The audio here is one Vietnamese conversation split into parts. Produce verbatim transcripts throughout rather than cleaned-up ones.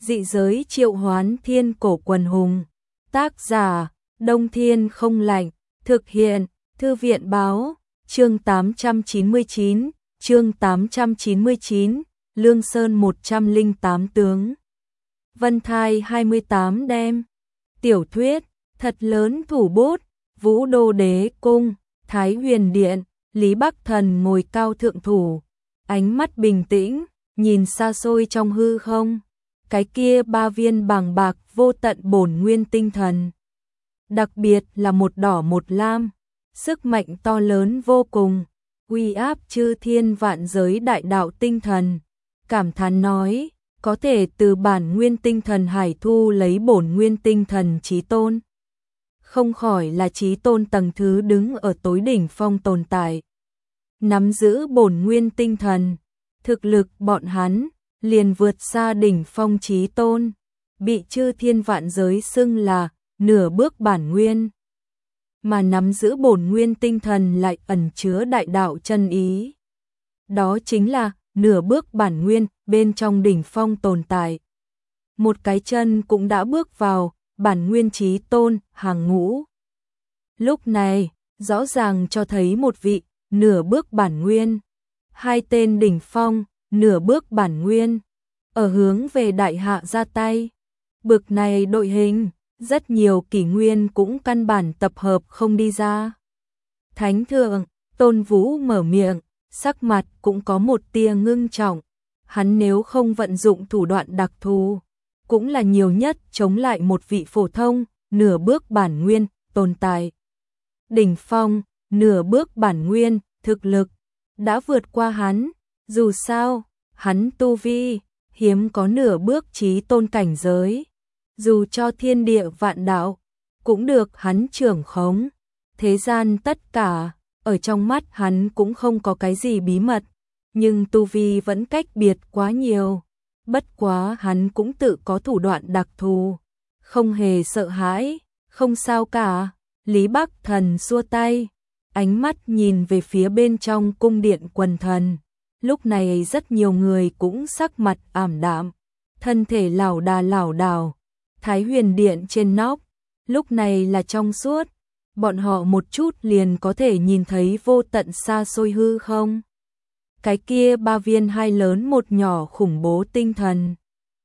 Dị giới triệu hoán thiên cổ quần hùng. Tác giả, Đông Thiên không lạnh. Thực hiện, Thư viện báo. Chương tám trăm chín mươi chín, chương tám trăm chín mươi chín, Lương Sơn một trăm lẻ tám tướng. Vân Thai hai mươi tám đêm. Tiểu thuyết, thật lớn thủ bút, Vũ Đô Đế Cung, Thái Huyền Điện, Lý Bắc Thần ngồi cao thượng thủ, ánh mắt bình tĩnh, nhìn xa xôi trong hư không. Cái kia ba viên bàng bạc vô tận bổn nguyên tinh thần. Đặc biệt là một đỏ một lam, sức mạnh to lớn vô cùng, uy áp chư thiên vạn giới đại đạo tinh thần. Cảm thán nói, có thể từ bản nguyên tinh thần hải thu lấy bổn nguyên tinh thần chí tôn. Không khỏi là chí tôn tầng thứ đứng ở tối đỉnh phong tồn tại. Nắm giữ bổn nguyên tinh thần, thực lực bọn hắn liền vượt xa đỉnh phong chí tôn, bị chư thiên vạn giới xưng là nửa bước bản nguyên. Mà nắm giữ bổn nguyên tinh thần lại ẩn chứa đại đạo chân ý. Đó chính là nửa bước bản nguyên bên trong đỉnh phong tồn tại. Một cái chân cũng đã bước vào bản nguyên chí tôn hàng ngũ. Lúc này, rõ ràng cho thấy một vị nửa bước bản nguyên, hai tên đỉnh phong nửa bước bản nguyên ở hướng về đại hạ ra tay. Bực này đội hình, rất nhiều kỷ nguyên cũng căn bản tập hợp không đi ra. Thánh thượng, Tôn Vũ mở miệng, sắc mặt cũng có một tia ngưng trọng. Hắn nếu không vận dụng thủ đoạn đặc thù, cũng là nhiều nhất chống lại một vị phổ thông, nửa bước bản nguyên, tồn tại. Đỉnh phong, nửa bước bản nguyên, thực lực, đã vượt qua hắn. Dù sao, hắn tu vi, hiếm có nửa bước chí tôn cảnh giới. Dù cho thiên địa vạn đạo, cũng được hắn trưởng khống. Thế gian tất cả, ở trong mắt hắn cũng không có cái gì bí mật. Nhưng tu vi vẫn cách biệt quá nhiều. Bất quá hắn cũng tự có thủ đoạn đặc thù. Không hề sợ hãi, không sao cả. Lý Bắc Thần xua tay, ánh mắt nhìn về phía bên trong cung điện quần thần. Lúc này rất nhiều người cũng sắc mặt ảm đạm, thân thể lảo đà lảo đảo. Thái Huyền Điện trên nóc, lúc này là trong suốt, bọn họ một chút liền có thể nhìn thấy vô tận xa xôi hư không. Cái kia ba viên hai lớn một nhỏ khủng bố tinh thần,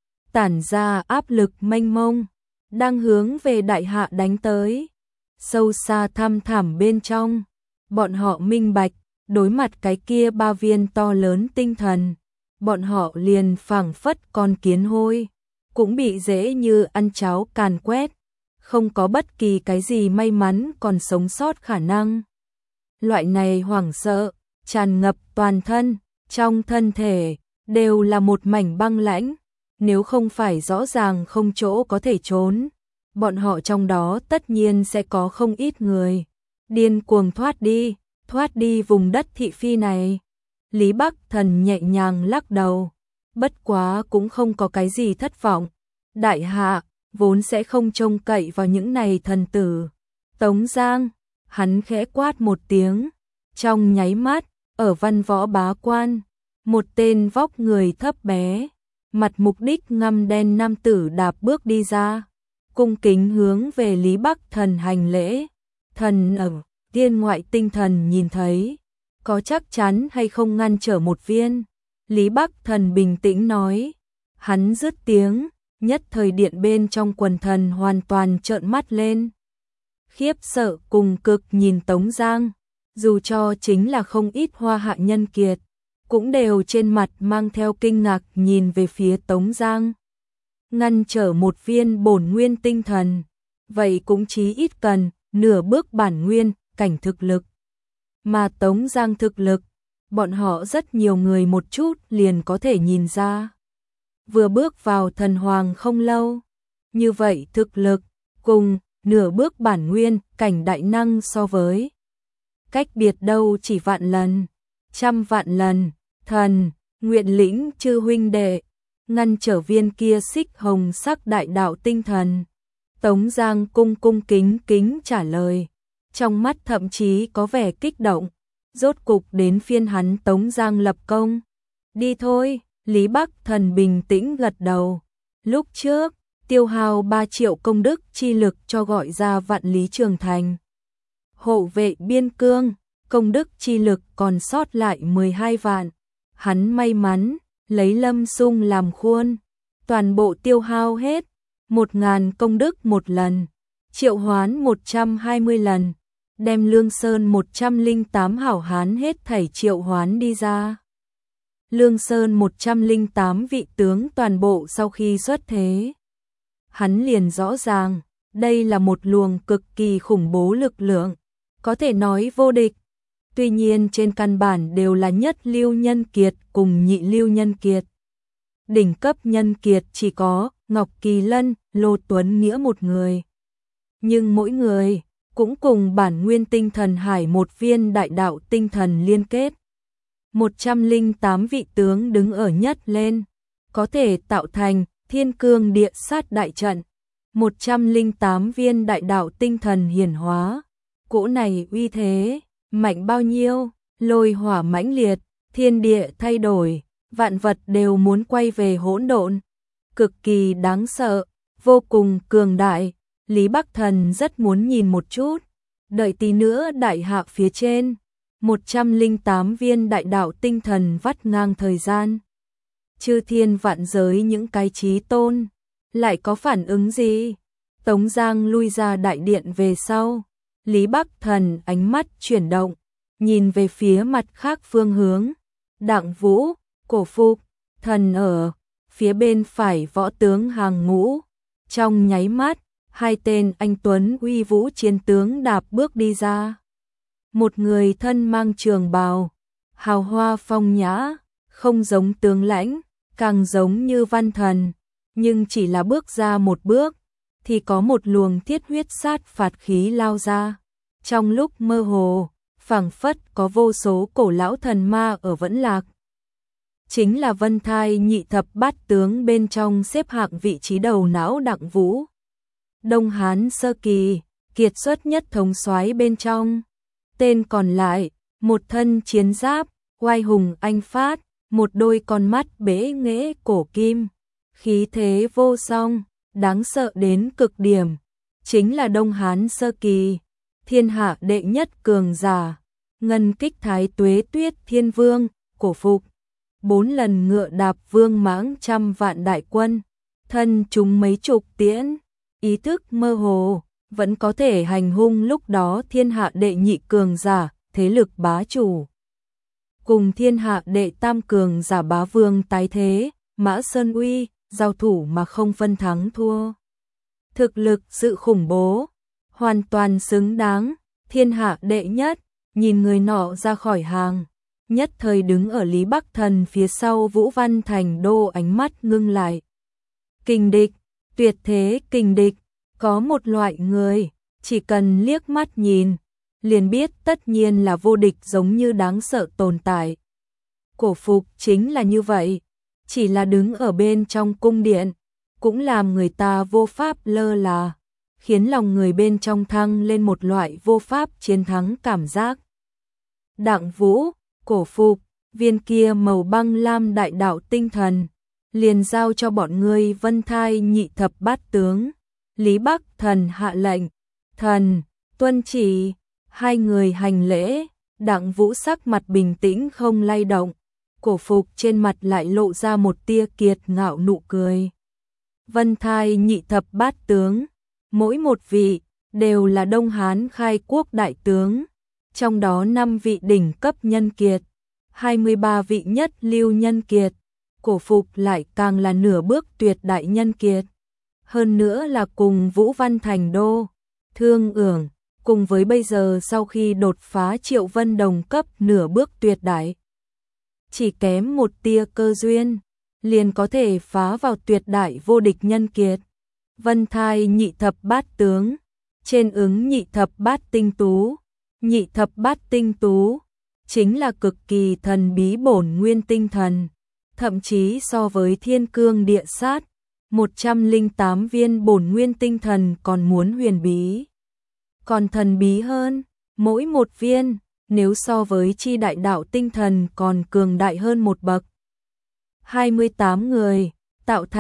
tản ra áp lực mênh mông, đang hướng về đại hạ đánh tới. Sâu xa thăm thẳm bên trong, bọn họ minh bạch, đối mặt cái kia ba viên to lớn tinh thần, bọn họ liền phảng phất con kiến hôi, cũng bị dễ như ăn cháo càn quét, không có bất kỳ cái gì may mắn còn sống sót khả năng. Loại này hoảng sợ, tràn ngập toàn thân, trong thân thể, đều là một mảnh băng lãnh, nếu không phải rõ ràng không chỗ có thể trốn. Bọn họ trong đó tất nhiên sẽ có không ít người điên cuồng thoát đi, thoát đi vùng đất thị phi này. Lý Bắc Thần nhẹ nhàng lắc đầu, bất quá cũng không có cái gì thất vọng. Đại hạ vốn sẽ không trông cậy vào những này thần tử. Tống Giang, hắn khẽ quát một tiếng, trong nháy mắt, ở văn võ bá quan, một tên vóc người thấp bé, mặt mục đích ngăm đen nam tử đạp bước đi ra, cung kính hướng về Lý Bắc Thần hành lễ. Thần ở thiên ngoại tinh thần nhìn thấy, có chắc chắn hay không ngăn trở một viên? Lý Bắc Thần bình tĩnh nói. Hắn dứt tiếng, nhất thời điện bên trong quần thần hoàn toàn trợn mắt lên. Khiếp sợ cùng cực nhìn Tống Giang, dù cho chính là không ít hoa hạ nhân kiệt, cũng đều trên mặt mang theo kinh ngạc nhìn về phía Tống Giang. Ngăn trở một viên bổn nguyên tinh thần, vậy cũng chí ít cần nửa bước bản nguyên cảnh thực lực. Mà Tống Giang thực lực, bọn họ rất nhiều người một chút liền có thể nhìn ra. Vừa bước vào thần hoàng không lâu, như vậy thực lực cùng nửa bước bản nguyên cảnh đại năng so với, cách biệt đâu chỉ vạn lần, trăm vạn lần. Thần, nguyện lĩnh chư huynh đệ, ngăn trở viên kia xích hồng sắc đại đạo tinh thần. Tống Giang cung cung kính kính trả lời, trong mắt thậm chí có vẻ kích động. Rốt cục đến phiên hắn Tống Giang lập công. Đi thôi, Lý Bắc Thần bình tĩnh gật đầu. Lúc trước, tiêu hao ba triệu công đức chi lực cho gọi ra vạn lý trường thành. Hộ vệ biên cương, công đức chi lực còn sót lại mười hai vạn. Hắn may mắn, lấy Lâm Xung làm khuôn. Toàn bộ tiêu hao hết, một ngàn công đức một lần. Triệu hoán một trăm hai mươi lần. Đem Lương Sơn một trăm lẻ tám hảo hán hết thảy triệu hoán đi ra. Lương Sơn một trăm lẻ tám vị tướng toàn bộ sau khi xuất thế. Hắn liền rõ ràng, đây là một luồng cực kỳ khủng bố lực lượng, có thể nói vô địch. Tuy nhiên trên căn bản đều là nhất lưu nhân kiệt cùng nhị lưu nhân kiệt. Đỉnh cấp nhân kiệt chỉ có Ngọc Kỳ Lân, Lô Tuấn Nghĩa một người. Nhưng mỗi người cũng cùng bản nguyên tinh thần hải một viên đại đạo tinh thần liên kết. một trăm lẻ tám vị tướng đứng ở nhất lên, có thể tạo thành thiên cương địa sát đại trận. một trăm lẻ tám viên đại đạo tinh thần hiển hóa. Cỗ này uy thế, mạnh bao nhiêu, lôi hỏa mãnh liệt, thiên địa thay đổi, vạn vật đều muốn quay về hỗn độn. Cực kỳ đáng sợ, vô cùng cường đại. Lý Bắc Thần rất muốn nhìn một chút, đợi tí nữa đại hạ phía trên, một trăm lẻ tám viên đại đạo tinh thần vắt ngang thời gian. Chư thiên vạn giới những cái chí tôn, lại có phản ứng gì? Tống Giang lui ra đại điện về sau, Lý Bắc Thần ánh mắt chuyển động, nhìn về phía mặt khác phương hướng. Đặng Vũ, Cổ Phục, Thần ở, phía bên phải võ tướng hàng ngũ. Trong nháy mắt, hai tên anh tuấn uy vũ chiến tướng đạp bước đi ra. Một người thân mang trường bào, hào hoa phong nhã, không giống tướng lãnh, càng giống như văn thần, nhưng chỉ là bước ra một bước, thì có một luồng thiết huyết sát phạt khí lao ra. Trong lúc mơ hồ, phảng phất có vô số cổ lão thần ma ở vẫn lạc. Chính là Vân Thai nhị thập bát tướng bên trong xếp hạng vị trí đầu não Đặng Vũ. Đông Hán sơ kỳ, kiệt xuất nhất thống soái bên trong. Tên còn lại, một thân chiến giáp, oai hùng anh phát, một đôi con mắt bế nghễ cổ kim, khí thế vô song, đáng sợ đến cực điểm. Chính là Đông Hán sơ kỳ, thiên hạ đệ nhất cường giả, Ngân Kích Thái Tuế Tuyết Thiên Vương, Cổ Phục. Bốn lần ngựa đạp vương mãng trăm vạn đại quân, thân chúng mấy chục tiễn, ý thức mơ hồ, vẫn có thể hành hung lúc đó thiên hạ đệ nhị cường giả, thế lực bá chủ. Cùng thiên hạ đệ tam cường giả bá vương tái thế, Mã Sơn Uy, giao thủ mà không phân thắng thua. Thực lực sự khủng bố, hoàn toàn xứng đáng, thiên hạ đệ nhất, nhìn người nọ ra khỏi hàng. Nhất thời đứng ở Lý Bắc Thần phía sau Vũ Văn Thành Đô ánh mắt ngưng lại. Kình địch, tuyệt thế kình địch, có một loại người, chỉ cần liếc mắt nhìn, liền biết tất nhiên là vô địch giống như đáng sợ tồn tại. Cổ Phục chính là như vậy, chỉ là đứng ở bên trong cung điện, cũng làm người ta vô pháp lơ là, khiến lòng người bên trong thăng lên một loại vô pháp chiến thắng cảm giác. Đặng Vũ, Cổ Phục, viên kia màu băng lam đại đạo tinh thần, liền giao cho bọn ngươi Vân Thai nhị thập bát tướng. Lý Bắc Thần hạ lệnh, thần, tuân chỉ, hai người hành lễ. Đặng Vũ sắc mặt bình tĩnh không lay động, Cổ Phục trên mặt lại lộ ra một tia kiệt ngạo nụ cười. Vân Thai nhị thập bát tướng, mỗi một vị đều là Đông Hán khai quốc đại tướng, trong đó năm vị đỉnh cấp nhân kiệt, hai mươi ba vị nhất lưu nhân kiệt. Cổ Phục lại càng là nửa bước tuyệt đại nhân kiệt. Hơn nữa là cùng Vũ Văn Thành Đô, Thương Ưởng, cùng với bây giờ sau khi đột phá Triệu Vân đồng cấp nửa bước tuyệt đại. Chỉ kém một tia cơ duyên, liền có thể phá vào tuyệt đại vô địch nhân kiệt. Vân Thai nhị thập bát tướng, trên ứng nhị thập bát tinh tú. Nhị thập bát tinh tú, chính là cực kỳ thần bí bổn nguyên tinh thần, thậm chí so với thiên cương địa sát, một trăm lẻ tám viên bổn nguyên tinh thần còn muốn huyền bí. Còn thần bí hơn, mỗi một viên, nếu so với chi đại đạo tinh thần còn cường đại hơn một bậc. hai mươi tám người, tạo thành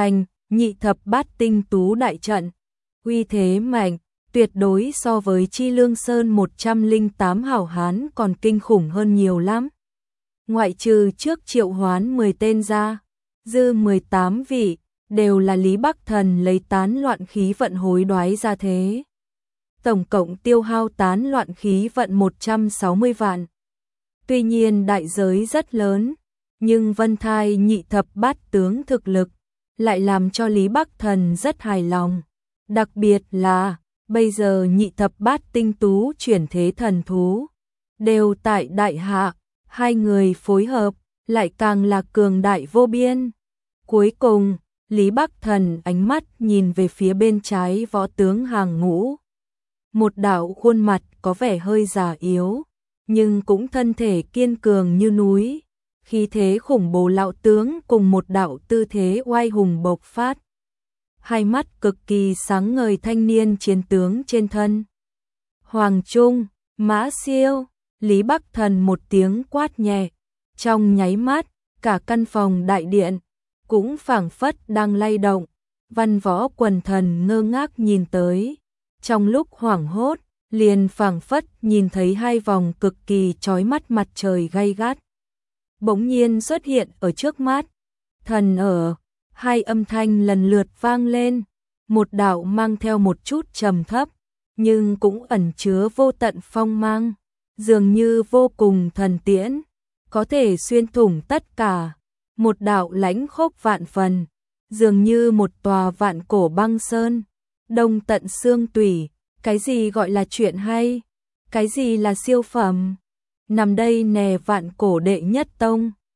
nhị thập bát tinh tú đại trận, uy thế mạnh, tuyệt đối so với Chi Lương Sơn một trăm lẻ tám hảo hán còn kinh khủng hơn nhiều lắm. Ngoại trừ trước triệu hoán mười tên ra, dư mười tám vị, đều là Lý Bắc Thần lấy tán loạn khí vận hối đoái ra thế. Tổng cộng tiêu hao tán loạn khí vận một trăm sáu mươi vạn. Tuy nhiên đại giới rất lớn, nhưng Vân Thai nhị thập bát tướng thực lực lại làm cho Lý Bắc Thần rất hài lòng. Đặc biệt là, bây giờ nhị thập bát tinh tú chuyển thế thần thú, đều tại đại hạ, hai người phối hợp, lại càng là cường đại vô biên. Cuối cùng, Lý Bắc Thần ánh mắt nhìn về phía bên trái võ tướng hàng ngũ. Một đạo khuôn mặt có vẻ hơi già yếu, nhưng cũng thân thể kiên cường như núi, khí thế khủng bố lão tướng cùng một đạo tư thế oai hùng bộc phát. Hai mắt cực kỳ sáng ngời thanh niên chiến tướng trên thân. Hoàng Trung, Mã Siêu, Lý Bắc Thần một tiếng quát nhẹ, trong nháy mắt, cả căn phòng đại điện cũng phảng phất đang lay động. Văn võ quần thần ngơ ngác nhìn tới, trong lúc hoảng hốt, liền phảng phất nhìn thấy hai vòng cực kỳ chói mắt mặt trời gay gắt bỗng nhiên xuất hiện ở trước mắt. Thần ở, hai âm thanh lần lượt vang lên, một đạo mang theo một chút trầm thấp, nhưng cũng ẩn chứa vô tận phong mang, dường như vô cùng thần tiễn, có thể xuyên thủng tất cả. Một đạo lãnh khốc vạn phần, dường như một tòa vạn cổ băng sơn, đông tận xương tủy. Cái gì gọi là chuyện hay? Cái gì là siêu phẩm? Nằm đây nè vạn cổ đệ nhất tông,